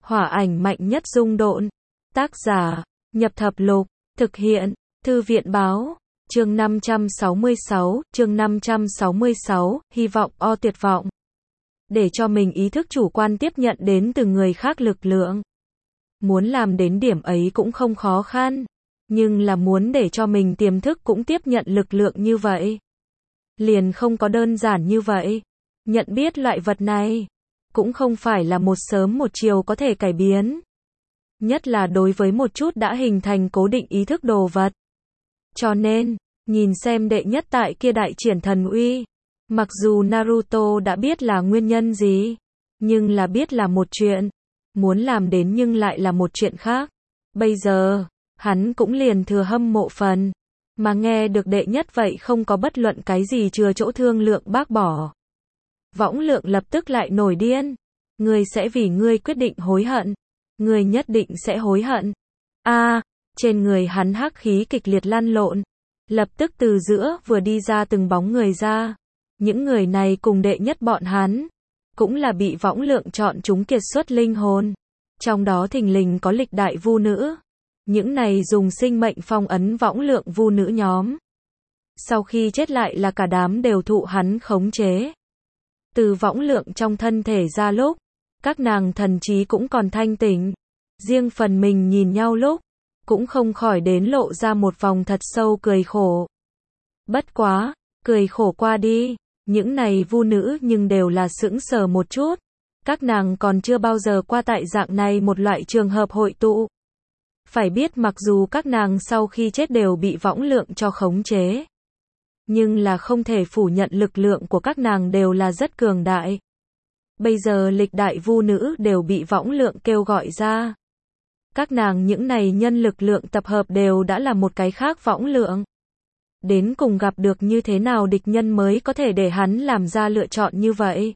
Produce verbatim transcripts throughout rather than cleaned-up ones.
Hỏa ảnh mạnh nhất dung độn. Tác giả, Nhập Thập Lục. Thực hiện, Thư viện báo. Chương năm trăm sáu mươi sáu, chương năm trăm sáu mươi sáu, hy vọng o tuyệt vọng. Để cho mình ý thức chủ quan tiếp nhận đến từ người khác lực lượng. Muốn làm đến điểm ấy cũng không khó khăn. Nhưng là muốn để cho mình tiềm thức cũng tiếp nhận lực lượng như vậy. Liền không có đơn giản như vậy. Nhận biết loại vật này. Cũng không phải là một sớm một chiều có thể cải biến. Nhất là đối với một chút đã hình thành cố định ý thức đồ vật. Cho nên, nhìn xem đệ nhất tại kia đại triển thần uy. Mặc dù Naruto đã biết là nguyên nhân gì, nhưng là biết là một chuyện. Muốn làm đến nhưng lại là một chuyện khác. Bây giờ, hắn cũng liền thừa hâm mộ phần. Mà nghe được đệ nhất vậy không có bất luận cái gì chừa chỗ thương lượng bác bỏ. Võng Lượng lập tức lại nổi điên. Ngươi sẽ vì ngươi quyết định hối hận. Ngươi nhất định sẽ hối hận. A, à, trên người hắn hắc khí kịch liệt lăn lộn. Lập tức từ giữa vừa đi ra từng bóng người ra. Những người này cùng đệ nhất bọn hắn. Cũng là bị Võng Lượng chọn chúng kiệt xuất linh hồn. Trong đó thình lình có lịch đại vu nữ. Những này dùng sinh mệnh phong ấn Võng Lượng vu nữ nhóm. Sau khi chết lại là cả đám đều thụ hắn khống chế. Từ Võng Lượng trong thân thể ra lúc, các nàng thần trí cũng còn thanh tỉnh. Riêng phần mình nhìn nhau lúc, cũng không khỏi đến lộ ra một vòng thật sâu cười khổ. Bất quá, cười khổ qua đi, những này vu nữ nhưng đều là sững sờ một chút. Các nàng còn chưa bao giờ qua tại dạng này một loại trường hợp hội tụ. Phải biết mặc dù các nàng sau khi chết đều bị Võng Lượng cho khống chế. Nhưng là không thể phủ nhận lực lượng của các nàng đều là rất cường đại. Bây giờ lịch đại vu nữ đều bị Võng Lượng kêu gọi ra. Các nàng những này nhân lực lượng tập hợp đều đã là một cái khác Võng Lượng. Đến cùng gặp được như thế nào địch nhân mới có thể để hắn làm ra lựa chọn như vậy.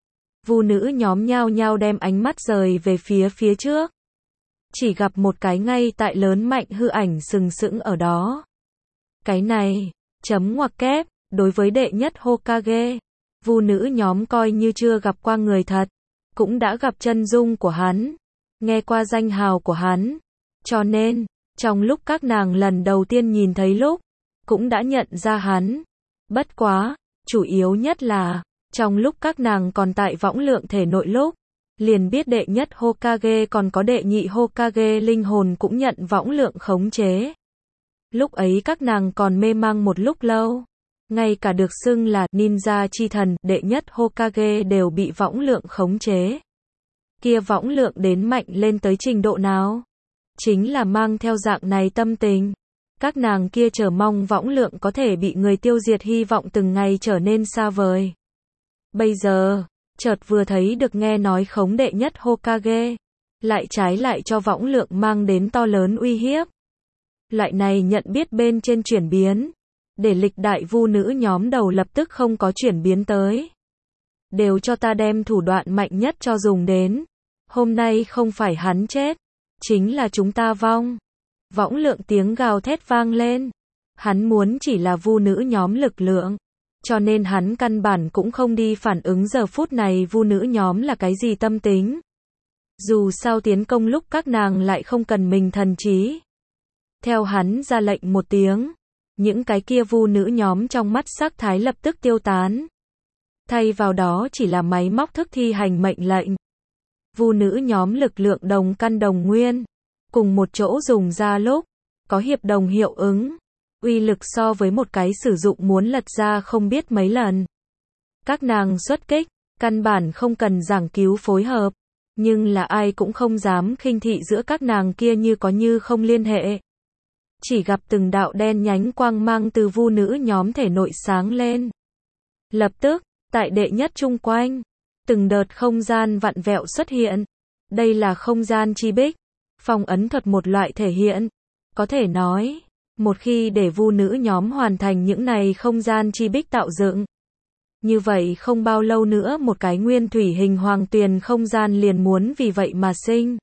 Vu nữ nhóm nhao nhao đem ánh mắt rời về phía phía trước. Chỉ gặp một cái ngay tại lớn mạnh hư ảnh sừng sững ở đó. Cái này, chấm ngoặc kép, đối với đệ nhất Hokage, vu nữ nhóm coi như chưa gặp qua người thật, cũng đã gặp chân dung của hắn, nghe qua danh hào của hắn, cho nên, trong lúc các nàng lần đầu tiên nhìn thấy lúc, cũng đã nhận ra hắn. Bất quá, chủ yếu nhất là, trong lúc các nàng còn tại Võng Lượng thể nội lúc, liền biết đệ nhất Hokage còn có đệ nhị Hokage linh hồn cũng nhận Võng Lượng khống chế. Lúc ấy các nàng còn mê mang một lúc lâu. Ngay cả được xưng là ninja chi thần, đệ nhất Hokage đều bị Võng Lượng khống chế. Kia Võng Lượng đến mạnh lên tới trình độ nào? Chính là mang theo dạng này tâm tình. Các nàng kia chờ mong Võng Lượng có thể bị người tiêu diệt, hy vọng từng ngày trở nên xa vời. Bây giờ, chợt vừa thấy được nghe nói khống đệ nhất Hokage, lại trái lại cho Võng Lượng mang đến to lớn uy hiếp. Loại này nhận biết bên trên chuyển biến, để lịch đại vu nữ nhóm đầu lập tức không có chuyển biến tới. Đều cho ta đem thủ đoạn mạnh nhất cho dùng đến. Hôm nay không phải hắn chết, chính là chúng ta vong. Võng Lượng tiếng gào thét vang lên. Hắn muốn chỉ là vu nữ nhóm lực lượng. Cho nên hắn căn bản cũng không đi phản ứng giờ phút này vu nữ nhóm là cái gì tâm tính. Dù sao tiến công lúc các nàng lại không cần mình thần trí. Theo hắn ra lệnh một tiếng, những cái kia vu nữ nhóm trong mắt sắc thái lập tức tiêu tán. Thay vào đó chỉ là máy móc thức thi hành mệnh lệnh. Vu nữ nhóm lực lượng đồng căn đồng nguyên, cùng một chỗ dùng ra lúc, có hiệp đồng hiệu ứng. Uy lực so với một cái sử dụng muốn lật ra không biết mấy lần. Các nàng xuất kích, căn bản không cần giảng cứu phối hợp. Nhưng là ai cũng không dám khinh thị giữa các nàng kia như có như không liên hệ. Chỉ gặp từng đạo đen nhánh quang mang từ vu nữ nhóm thể nội sáng lên. Lập tức, tại đệ nhất chung quanh, từng đợt không gian vặn vẹo xuất hiện. Đây là không gian chi bích, phong ấn thuật một loại thể hiện. Có thể nói, một khi để vu nữ nhóm hoàn thành những này không gian chi bích tạo dựng, như vậy không bao lâu nữa một cái nguyên thủy hình hoàng tuyền không gian liền muốn vì vậy mà sinh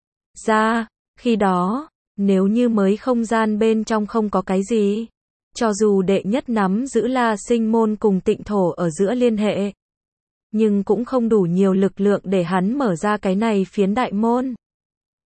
ra. Khi đó, nếu như mới không gian bên trong không có cái gì, cho dù đệ nhất nắm giữ La Sinh môn cùng Tịnh thổ ở giữa liên hệ, nhưng cũng không đủ nhiều lực lượng để hắn mở ra cái này phiến đại môn.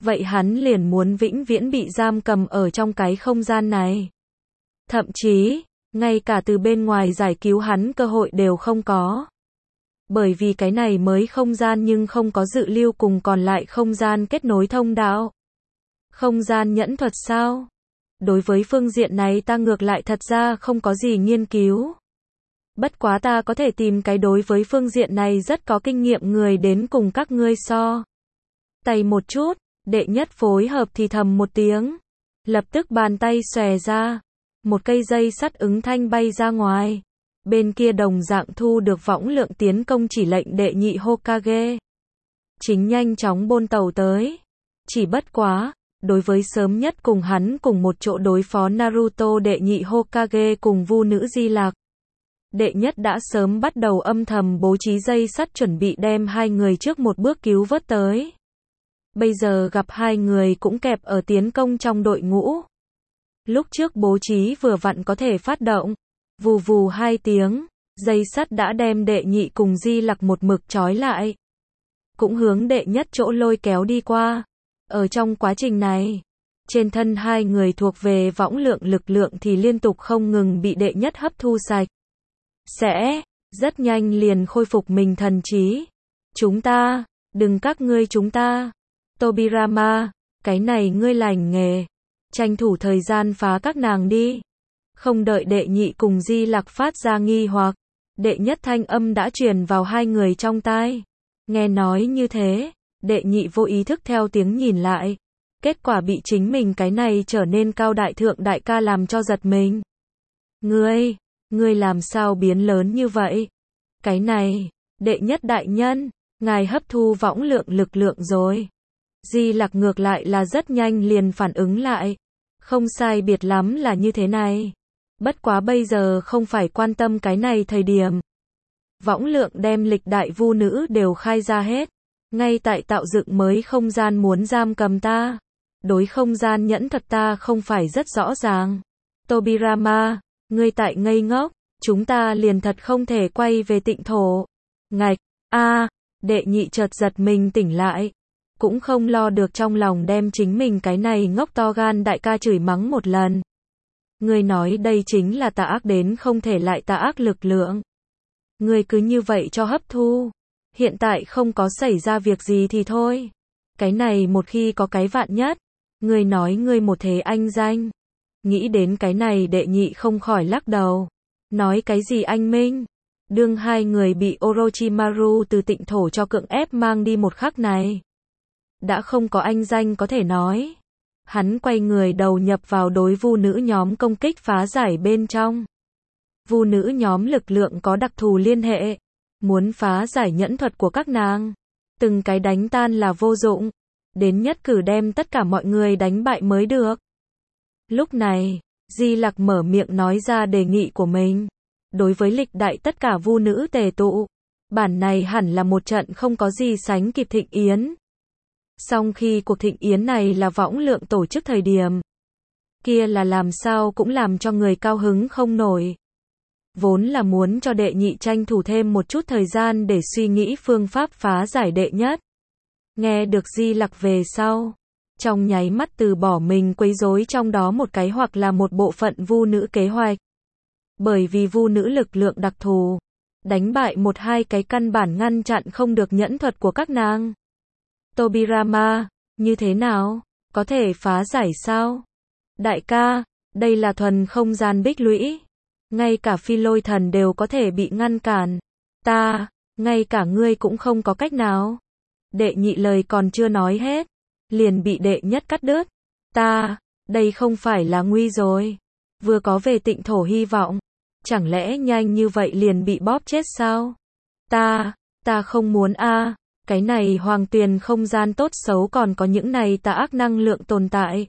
vậy hắn liền muốn vĩnh viễn bị giam cầm ở trong cái không gian này. Thậm chí, ngay cả từ bên ngoài giải cứu hắn cơ hội đều không có. Bởi vì cái này mới không gian nhưng không có dự lưu cùng còn lại không gian kết nối thông đạo. Không gian nhẫn thuật sao? Đối với phương diện này ta ngược lại thật ra không có gì nghiên cứu. Bất quá ta có thể tìm cái đối với phương diện này rất có kinh nghiệm người đến cùng các ngươi so. Tay một chút, đệ nhất phối hợp thì thầm một tiếng. Lập tức bàn tay xòe ra. Một cây dây sắt ứng thanh bay ra ngoài. Bên kia đồng dạng thu được võng lượng tiến công chỉ lệnh đệ nhị Hokage. Chính nhanh chóng bôn tàu tới. Chỉ bất quá, đối với sớm nhất cùng hắn cùng một chỗ đối phó Naruto đệ nhị Hokage cùng vu nữ Di Lạc. Đệ nhất đã sớm bắt đầu âm thầm bố trí dây sắt chuẩn bị đem hai người trước một bước cứu vớt tới. Bây giờ gặp hai người cũng kẹp ở tiến công trong đội ngũ. Lúc trước bố trí vừa vặn có thể phát động. Vù vù hai tiếng, dây sắt đã đem đệ nhị cùng Di Lặc một mực trói lại. Cũng hướng đệ nhất chỗ lôi kéo đi qua. Ở trong quá trình này, trên thân hai người thuộc về võng lượng lực lượng thì liên tục không ngừng bị đệ nhất hấp thu sạch. Sẽ, rất nhanh liền khôi phục mình thần trí. Chúng ta, đừng các ngươi chúng ta. Tobirama, cái này ngươi lành nghề. Tranh thủ thời gian phá các nàng đi. Không đợi đệ nhị cùng Di Lặc phát ra nghi hoặc, đệ nhất thanh âm đã truyền vào hai người trong tai. Nghe nói như thế, đệ nhị vô ý thức theo tiếng nhìn lại. Kết quả bị chính mình cái này trở nên cao đại thượng đại ca làm cho giật mình. Ngươi, ngươi làm sao biến lớn như vậy? Cái này, đệ nhất đại nhân, ngài hấp thu võng lượng lực lượng rồi. Di Lặc ngược lại là rất nhanh liền phản ứng lại. Không sai biệt lắm là như thế này. Bất quá bây giờ không phải quan tâm cái này thời điểm. Võng lượng đem lịch đại vu nữ đều khai ra hết. Ngay tại tạo dựng mới không gian muốn giam cầm ta. Đối không gian nhẫn thuật ta không phải rất rõ ràng. Tobirama, ngươi tại ngây ngốc, chúng ta liền thật không thể quay về tịnh thổ. Ngạch, a, đệ nhị chợt giật mình tỉnh lại. Cũng không lo được trong lòng đem chính mình cái này ngốc to gan đại ca chửi mắng một lần. Ngươi nói đây chính là tà ác đến không thể lại tà ác lực lượng. Ngươi cứ như vậy cho hấp thu. Hiện tại không có xảy ra việc gì thì thôi. Cái này một khi có cái vạn nhất. Ngươi nói ngươi một thế anh danh. Nghĩ đến cái này đệ nhị không khỏi lắc đầu. Nói cái gì anh Minh? Đương hai người bị Orochimaru từ tịnh thổ cho cưỡng ép mang đi một khắc này. Đã không có anh danh có thể nói. Hắn quay người đầu nhập vào đối vu nữ nhóm công kích phá giải bên trong. Vu nữ nhóm lực lượng có đặc thù liên hệ. Muốn phá giải nhẫn thuật của các nàng. Từng cái đánh tan là vô dụng. Đến nhất cử đem tất cả mọi người đánh bại mới được. Lúc này, Di Lặc mở miệng nói ra đề nghị của mình. Đối với lịch đại tất cả vu nữ tề tụ. Bản này hẳn là một trận không có gì sánh kịp thịnh yến. Song khi cuộc thịnh yến này là võng lượng tổ chức thời điểm. Kia là làm sao cũng làm cho người cao hứng không nổi. Vốn là muốn cho đệ nhị tranh thủ thêm một chút thời gian để suy nghĩ phương pháp phá giải đệ nhất. Nghe được Di Lặc về sau. Trong nháy mắt từ bỏ mình quấy rối trong đó một cái hoặc là một bộ phận vu nữ kế hoạch. Bởi vì vu nữ lực lượng đặc thù. Đánh bại một hai cái căn bản ngăn chặn không được nhẫn thuật của các nàng. Tobirama, như thế nào? Có thể phá giải sao? Đại ca, đây là thuần không gian bích lũy. Ngay cả phi lôi thần đều có thể bị ngăn cản. Ta, ngay cả ngươi cũng không có cách nào. Đệ nhị lời còn chưa nói hết. Liền bị đệ nhất cắt đứt. Ta, đây không phải là nguy rồi. Vừa có về tịnh thổ hy vọng. Chẳng lẽ nhanh như vậy liền bị bóp chết sao? Ta, ta không muốn a. Cái này hoàng tuyền không gian tốt xấu còn có những này tà ác năng lượng tồn tại.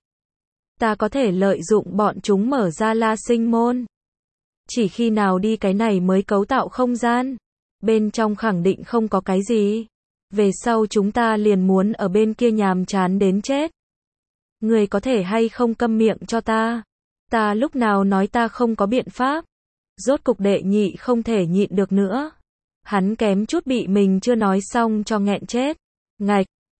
Ta có thể lợi dụng bọn chúng mở ra la sinh môn. Chỉ khi nào đi cái này mới cấu tạo không gian. Bên trong khẳng định không có cái gì. Về sau chúng ta liền muốn ở bên kia nhàm chán đến chết. Người có thể hay không câm miệng cho ta. Ta lúc nào nói ta không có biện pháp. Rốt cục đệ nhị không thể nhịn được nữa. Hắn kém chút bị mình chưa nói xong cho nghẹn chết. Ngạch,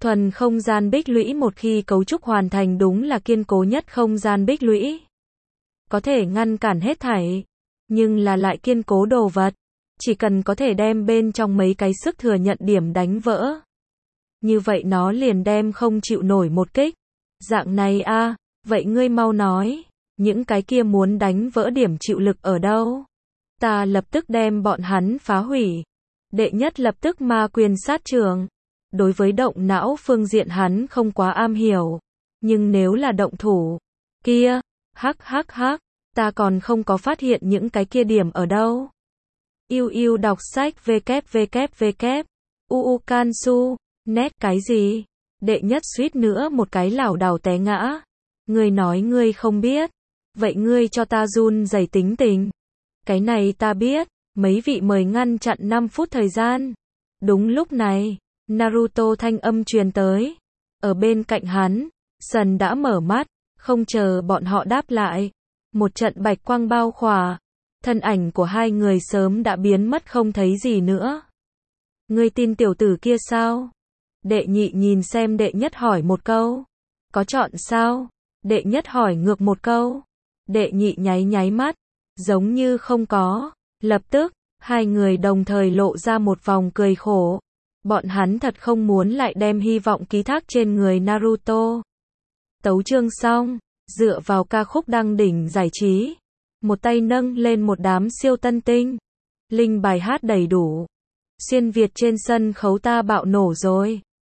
Thuần không gian bích lũy một khi cấu trúc hoàn thành đúng là kiên cố nhất không gian bích lũy. Có thể ngăn cản hết thảy, nhưng là lại kiên cố đồ vật. Chỉ cần có thể đem bên trong mấy cái sức thừa nhận điểm đánh vỡ. Như vậy nó liền đem không chịu nổi một kích. Dạng này a, vậy ngươi mau nói, những cái kia muốn đánh vỡ điểm chịu lực ở đâu? Ta lập tức đem bọn hắn phá hủy. Đệ nhất lập tức ma quyền sát trường. Đối với động não phương diện hắn không quá am hiểu. Nhưng nếu là động thủ, kia, hắc hắc hắc, ta còn không có phát hiện những cái kia điểm ở đâu. Yêu yêu đọc sách www. Uukansu, net cái gì? Đệ nhất suýt nữa một cái lảo đảo té ngã. Ngươi nói ngươi không biết. Vậy ngươi cho ta run rẩy tính tình. Cái này ta biết. Mấy vị mời ngăn chặn năm phút thời gian. Đúng lúc này, Naruto thanh âm truyền tới. Ở bên cạnh hắn, Sần đã mở mắt, không chờ bọn họ đáp lại. Một trận bạch quang bao khỏa. Thân ảnh của hai người sớm đã biến mất không thấy gì nữa. Ngươi tin tiểu tử kia sao? Đệ nhị nhìn xem đệ nhất hỏi một câu. Có chọn sao? Đệ nhất hỏi ngược một câu. Đệ nhị nháy nháy mắt. Giống như không có. Lập tức, hai người đồng thời lộ ra một vòng cười khổ. Bọn hắn thật không muốn lại đem hy vọng ký thác trên người Naruto. Tấu chương xong. Dựa vào ca khúc đăng đỉnh giải trí. Một tay nâng lên một đám siêu tân tinh. Linh bài hát đầy đủ. Xuyên Việt trên sân khấu ta bạo nổ rồi.